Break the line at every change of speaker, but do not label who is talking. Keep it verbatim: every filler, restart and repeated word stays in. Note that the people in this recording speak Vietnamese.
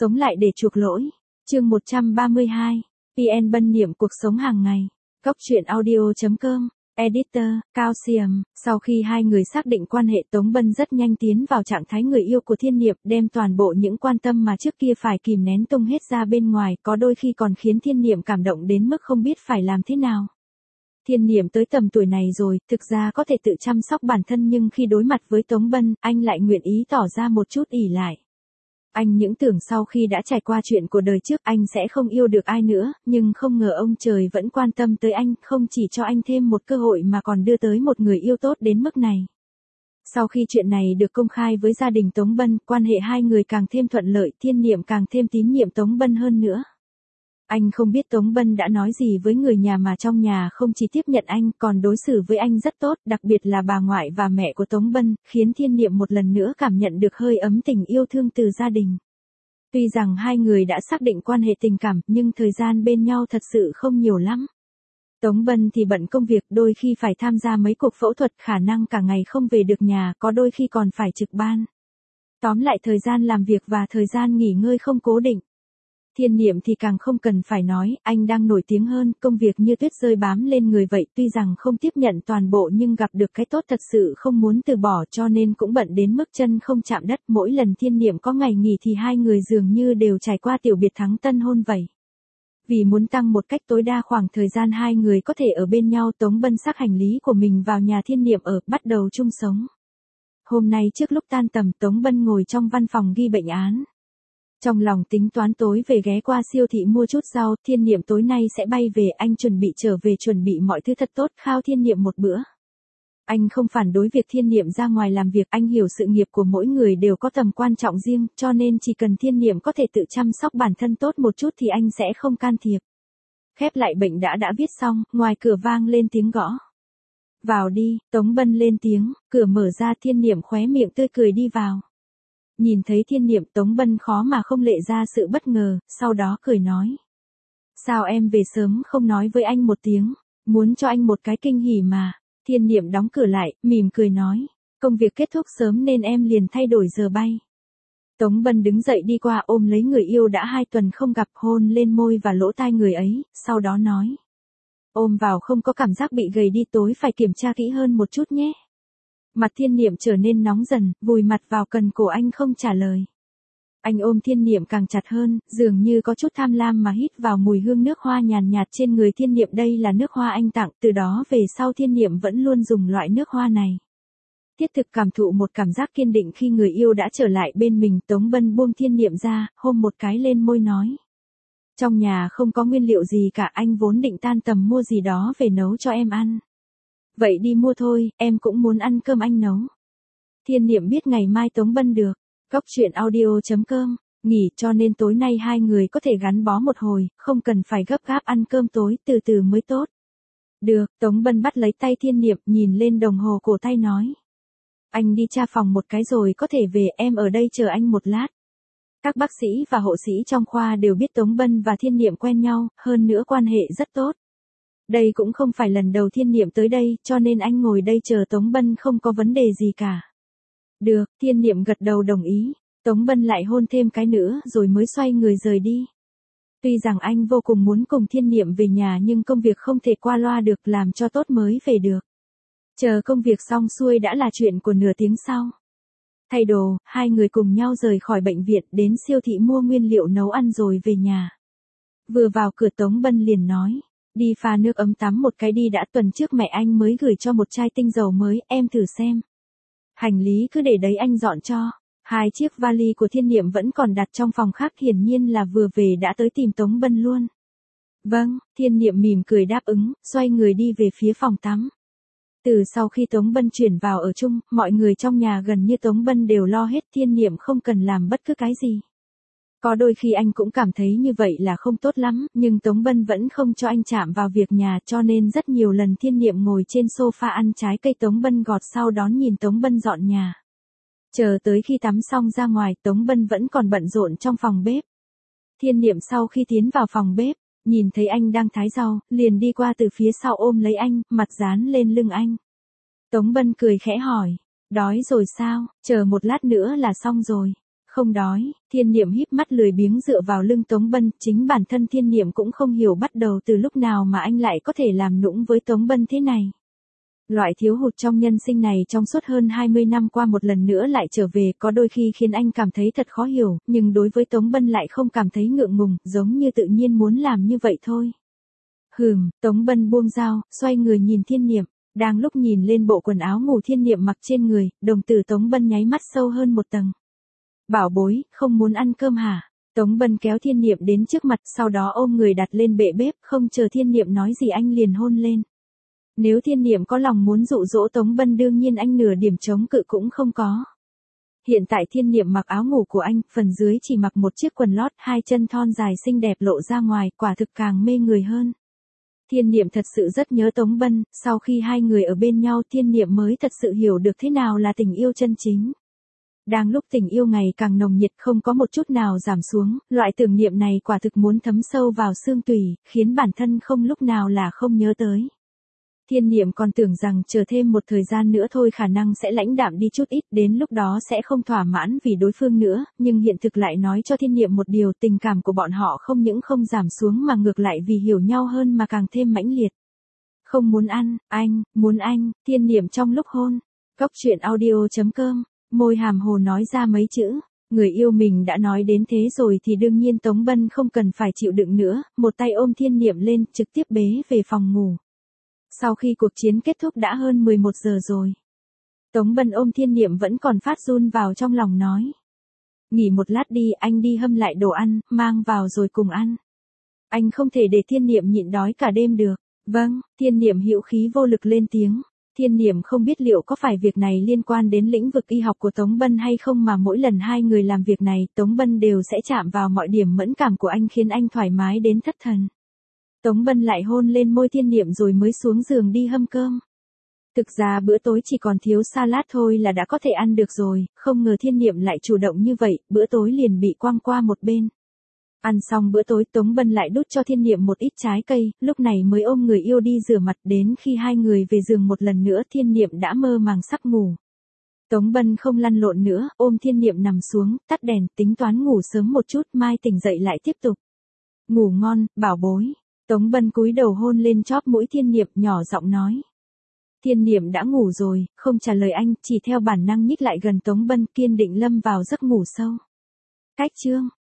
Sống lại để chuộc lỗi. Chương một trăm ba mươi hai. pê en Bân niệm cuộc sống hàng ngày. Góc truyện audio chấm com. Editor, Calcium. Sau khi hai người xác định quan hệ, Tống Bân rất nhanh tiến vào trạng thái người yêu của Thiên Niệm, đem toàn bộ những quan tâm mà trước kia phải kìm nén tung hết ra bên ngoài, có đôi khi còn khiến Thiên Niệm cảm động đến mức không biết phải làm thế nào. Thiên Niệm tới tầm tuổi này rồi, thực ra có thể tự chăm sóc bản thân, nhưng khi đối mặt với Tống Bân, anh lại nguyện ý tỏ ra một chút ỷ lại. Anh những tưởng sau khi đã trải qua chuyện của đời trước anh sẽ không yêu được ai nữa, nhưng không ngờ ông trời vẫn quan tâm tới anh, không chỉ cho anh thêm một cơ hội mà còn đưa tới một người yêu tốt đến mức này. Sau khi chuyện này được công khai với gia đình Tống Bân, quan hệ hai người càng thêm thuận lợi, Thiên Niệm càng thêm tín nhiệm Tống Bân hơn nữa. Anh không biết Tống Bân đã nói gì với người nhà mà trong nhà không chỉ tiếp nhận anh còn đối xử với anh rất tốt, đặc biệt là bà ngoại và mẹ của Tống Bân, khiến Thiên Niệm một lần nữa cảm nhận được hơi ấm tình yêu thương từ gia đình. Tuy rằng hai người đã xác định quan hệ tình cảm, nhưng thời gian bên nhau thật sự không nhiều lắm. Tống Bân thì bận công việc, đôi khi phải tham gia mấy cuộc phẫu thuật, khả năng cả ngày không về được nhà, có đôi khi còn phải trực ban. Tóm lại thời gian làm việc và thời gian nghỉ ngơi không cố định. Thiên Niệm thì càng không cần phải nói, anh đang nổi tiếng hơn, công việc như tuyết rơi bám lên người vậy, tuy rằng không tiếp nhận toàn bộ nhưng gặp được cái tốt thật sự không muốn từ bỏ, cho nên cũng bận đến mức chân không chạm đất. Mỗi lần Thiên Niệm có ngày nghỉ thì hai người dường như đều trải qua tiểu biệt thắng tân hôn vậy. Vì muốn tăng một cách tối đa khoảng thời gian hai người có thể ở bên nhau, Tống Bân xách hành lý của mình vào nhà Thiên Niệm ở, bắt đầu chung sống. Hôm nay trước lúc tan tầm, Tống Bân ngồi trong văn phòng ghi bệnh án. Trong lòng tính toán tối về ghé qua siêu thị mua chút rau, Thiên Niệm tối nay sẽ bay về, anh chuẩn bị trở về chuẩn bị mọi thứ thật tốt, khao Thiên Niệm một bữa. Anh không phản đối việc Thiên Niệm ra ngoài làm việc, anh hiểu sự nghiệp của mỗi người đều có tầm quan trọng riêng, cho nên chỉ cần Thiên Niệm có thể tự chăm sóc bản thân tốt một chút thì anh sẽ không can thiệp. Khép lại bệnh đã đã viết xong, ngoài cửa vang lên tiếng gõ. Vào đi, Tống Bân lên tiếng, cửa mở ra, Thiên Niệm khóe miệng tươi cười đi vào. Nhìn thấy Thiên Niệm, Tống Bân khó mà không lệ ra sự bất ngờ, sau đó cười nói. Sao em về sớm không nói với anh một tiếng, muốn cho anh một cái kinh hỉ mà. Thiên Niệm đóng cửa lại, mỉm cười nói. Công việc kết thúc sớm nên em liền thay đổi giờ bay. Tống Bân đứng dậy đi qua ôm lấy người yêu đã hai tuần không gặp, hôn lên môi và lỗ tai người ấy, sau đó nói. Ôm vào không có cảm giác bị gầy đi, tối phải kiểm tra kỹ hơn một chút nhé. Mặt Thiên Niệm trở nên nóng dần, vùi mặt vào cần cổ anh không trả lời. Anh ôm Thiên Niệm càng chặt hơn, dường như có chút tham lam mà hít vào mùi hương nước hoa nhàn nhạt trên người Thiên Niệm, đây là nước hoa anh tặng, từ đó về sau Thiên Niệm vẫn luôn dùng loại nước hoa này. Thiết thực cảm thụ một cảm giác kiên định khi người yêu đã trở lại bên mình, Tống Bân buông Thiên Niệm ra, hôn một cái lên môi nói. Trong nhà không có nguyên liệu gì cả, anh vốn định tan tầm mua gì đó về nấu cho em ăn. Vậy đi mua thôi, em cũng muốn ăn cơm anh nấu. Thiên Niệm biết ngày mai Tống Bân được. Góc truyện audio chấm com. Nghỉ, cho nên tối nay hai người có thể gắn bó một hồi, không cần phải gấp gáp ăn cơm tối, từ từ mới tốt. Được, Tống Bân bắt lấy tay Thiên Niệm, nhìn lên đồng hồ cổ tay nói. Anh đi tra phòng một cái rồi có thể về, em ở đây chờ anh một lát. Các bác sĩ và hộ sĩ trong khoa đều biết Tống Bân và Thiên Niệm quen nhau, hơn nữa quan hệ rất tốt. Đây cũng không phải lần đầu Thiên Niệm tới đây, cho nên anh ngồi đây chờ Tống Bân không có vấn đề gì cả. Được, Thiên Niệm gật đầu đồng ý. Tống Bân lại hôn thêm cái nữa rồi mới xoay người rời đi. Tuy rằng anh vô cùng muốn cùng Thiên Niệm về nhà nhưng công việc không thể qua loa được, làm cho tốt mới về được. Chờ công việc xong xuôi đã là chuyện của nửa tiếng sau. Thay đồ, hai người cùng nhau rời khỏi bệnh viện đến siêu thị mua nguyên liệu nấu ăn rồi về nhà. Vừa vào cửa Tống Bân liền nói. Đi pha nước ấm tắm một cái đi đã, tuần trước mẹ anh mới gửi cho một chai tinh dầu mới, em thử xem. Hành lý cứ để đấy anh dọn cho. Hai chiếc vali của Thiên Niệm vẫn còn đặt trong phòng khác, hiển nhiên là vừa về đã tới tìm Tống Bân luôn. Vâng, Thiên Niệm mỉm cười đáp ứng, xoay người đi về phía phòng tắm. Từ sau khi Tống Bân chuyển vào ở chung, mọi người trong nhà gần như Tống Bân đều lo hết, Thiên Niệm không cần làm bất cứ cái gì. Có đôi khi anh cũng cảm thấy như vậy là không tốt lắm, nhưng Tống Bân vẫn không cho anh chạm vào việc nhà, cho nên rất nhiều lần Thiên Niệm ngồi trên sofa ăn trái cây Tống Bân gọt, sau đó nhìn Tống Bân dọn nhà. Chờ tới khi tắm xong ra ngoài, Tống Bân vẫn còn bận rộn trong phòng bếp. Thiên Niệm sau khi tiến vào phòng bếp, nhìn thấy anh đang thái rau, liền đi qua từ phía sau ôm lấy anh, mặt dán lên lưng anh. Tống Bân cười khẽ hỏi, đói rồi sao, chờ một lát nữa là xong rồi. Không đói, Thiên Niệm híp mắt lười biếng dựa vào lưng Tống Bân, chính bản thân Thiên Niệm cũng không hiểu bắt đầu từ lúc nào mà anh lại có thể làm nũng với Tống Bân thế này. Loại thiếu hụt trong nhân sinh này trong suốt hơn hai mươi năm qua một lần nữa lại trở về có đôi khi khiến anh cảm thấy thật khó hiểu, nhưng đối với Tống Bân lại không cảm thấy ngượng ngùng, giống như tự nhiên muốn làm như vậy thôi. Hừm, Tống Bân buông dao, xoay người nhìn Thiên Niệm, đang lúc nhìn lên bộ quần áo ngủ Thiên Niệm mặc trên người, đồng tử Tống Bân nháy mắt sâu hơn một tầng. Bảo bối, không muốn ăn cơm hả? Tống Bân kéo Thiên Niệm đến trước mặt, sau đó ôm người đặt lên bệ bếp, không chờ Thiên Niệm nói gì anh liền hôn lên. Nếu Thiên Niệm có lòng muốn dụ dỗ Tống Bân đương nhiên anh nửa điểm chống cự cũng không có. Hiện tại Thiên Niệm mặc áo ngủ của anh, phần dưới chỉ mặc một chiếc quần lót, hai chân thon dài xinh đẹp lộ ra ngoài, quả thực càng mê người hơn. Thiên Niệm thật sự rất nhớ Tống Bân, sau khi hai người ở bên nhau Thiên Niệm mới thật sự hiểu được thế nào là tình yêu chân chính. Đang lúc tình yêu ngày càng nồng nhiệt không có một chút nào giảm xuống, loại tưởng niệm này quả thực muốn thấm sâu vào xương tủy, khiến bản thân không lúc nào là không nhớ tới. Thiên Niệm còn tưởng rằng chờ thêm một thời gian nữa thôi khả năng sẽ lãnh đạm đi chút ít, đến lúc đó sẽ không thỏa mãn vì đối phương nữa, nhưng hiện thực lại nói cho Thiên Niệm một điều, tình cảm của bọn họ không những không giảm xuống mà ngược lại vì hiểu nhau hơn mà càng thêm mãnh liệt. Không muốn ăn, anh, muốn anh, Thiên Niệm trong lúc hôn. Cốc truyện audio chấm com, môi hàm hồ nói ra mấy chữ, người yêu mình đã nói đến thế rồi thì đương nhiên Tống Bân không cần phải chịu đựng nữa, một tay ôm Thiên Niệm lên, trực tiếp bế về phòng ngủ. Sau khi cuộc chiến kết thúc đã hơn mười một giờ rồi. Tống Bân ôm Thiên Niệm vẫn còn phát run vào trong lòng nói. Nghỉ một lát đi, anh đi hâm lại đồ ăn, mang vào rồi cùng ăn. Anh không thể để Thiên Niệm nhịn đói cả đêm được. Vâng, Thiên Niệm hữu khí vô lực lên tiếng. Thiên Niệm không biết liệu có phải việc này liên quan đến lĩnh vực y học của Tống Bân hay không mà mỗi lần hai người làm việc này Tống Bân đều sẽ chạm vào mọi điểm mẫn cảm của anh khiến anh thoải mái đến thất thần. Tống Bân lại hôn lên môi Thiên Niệm rồi mới xuống giường đi hâm cơm. Thực ra bữa tối chỉ còn thiếu salad thôi là đã có thể ăn được rồi, không ngờ Thiên Niệm lại chủ động như vậy, bữa tối liền bị quăng qua một bên. Ăn xong bữa tối Tống Bân lại đút cho Thiên Niệm một ít trái cây, lúc này mới ôm người yêu đi rửa mặt, đến khi hai người về giường một lần nữa Thiên Niệm đã mơ màng sắp ngủ. Tống Bân không lăn lộn nữa, ôm Thiên Niệm nằm xuống, tắt đèn, tính toán ngủ sớm một chút, mai tỉnh dậy lại tiếp tục. Ngủ ngon, bảo bối. Tống Bân cúi đầu hôn lên chóp mũi Thiên Niệm, nhỏ giọng nói. Thiên Niệm đã ngủ rồi, không trả lời anh, chỉ theo bản năng nhích lại gần Tống Bân, kiên định lâm vào giấc ngủ sâu. Cách chương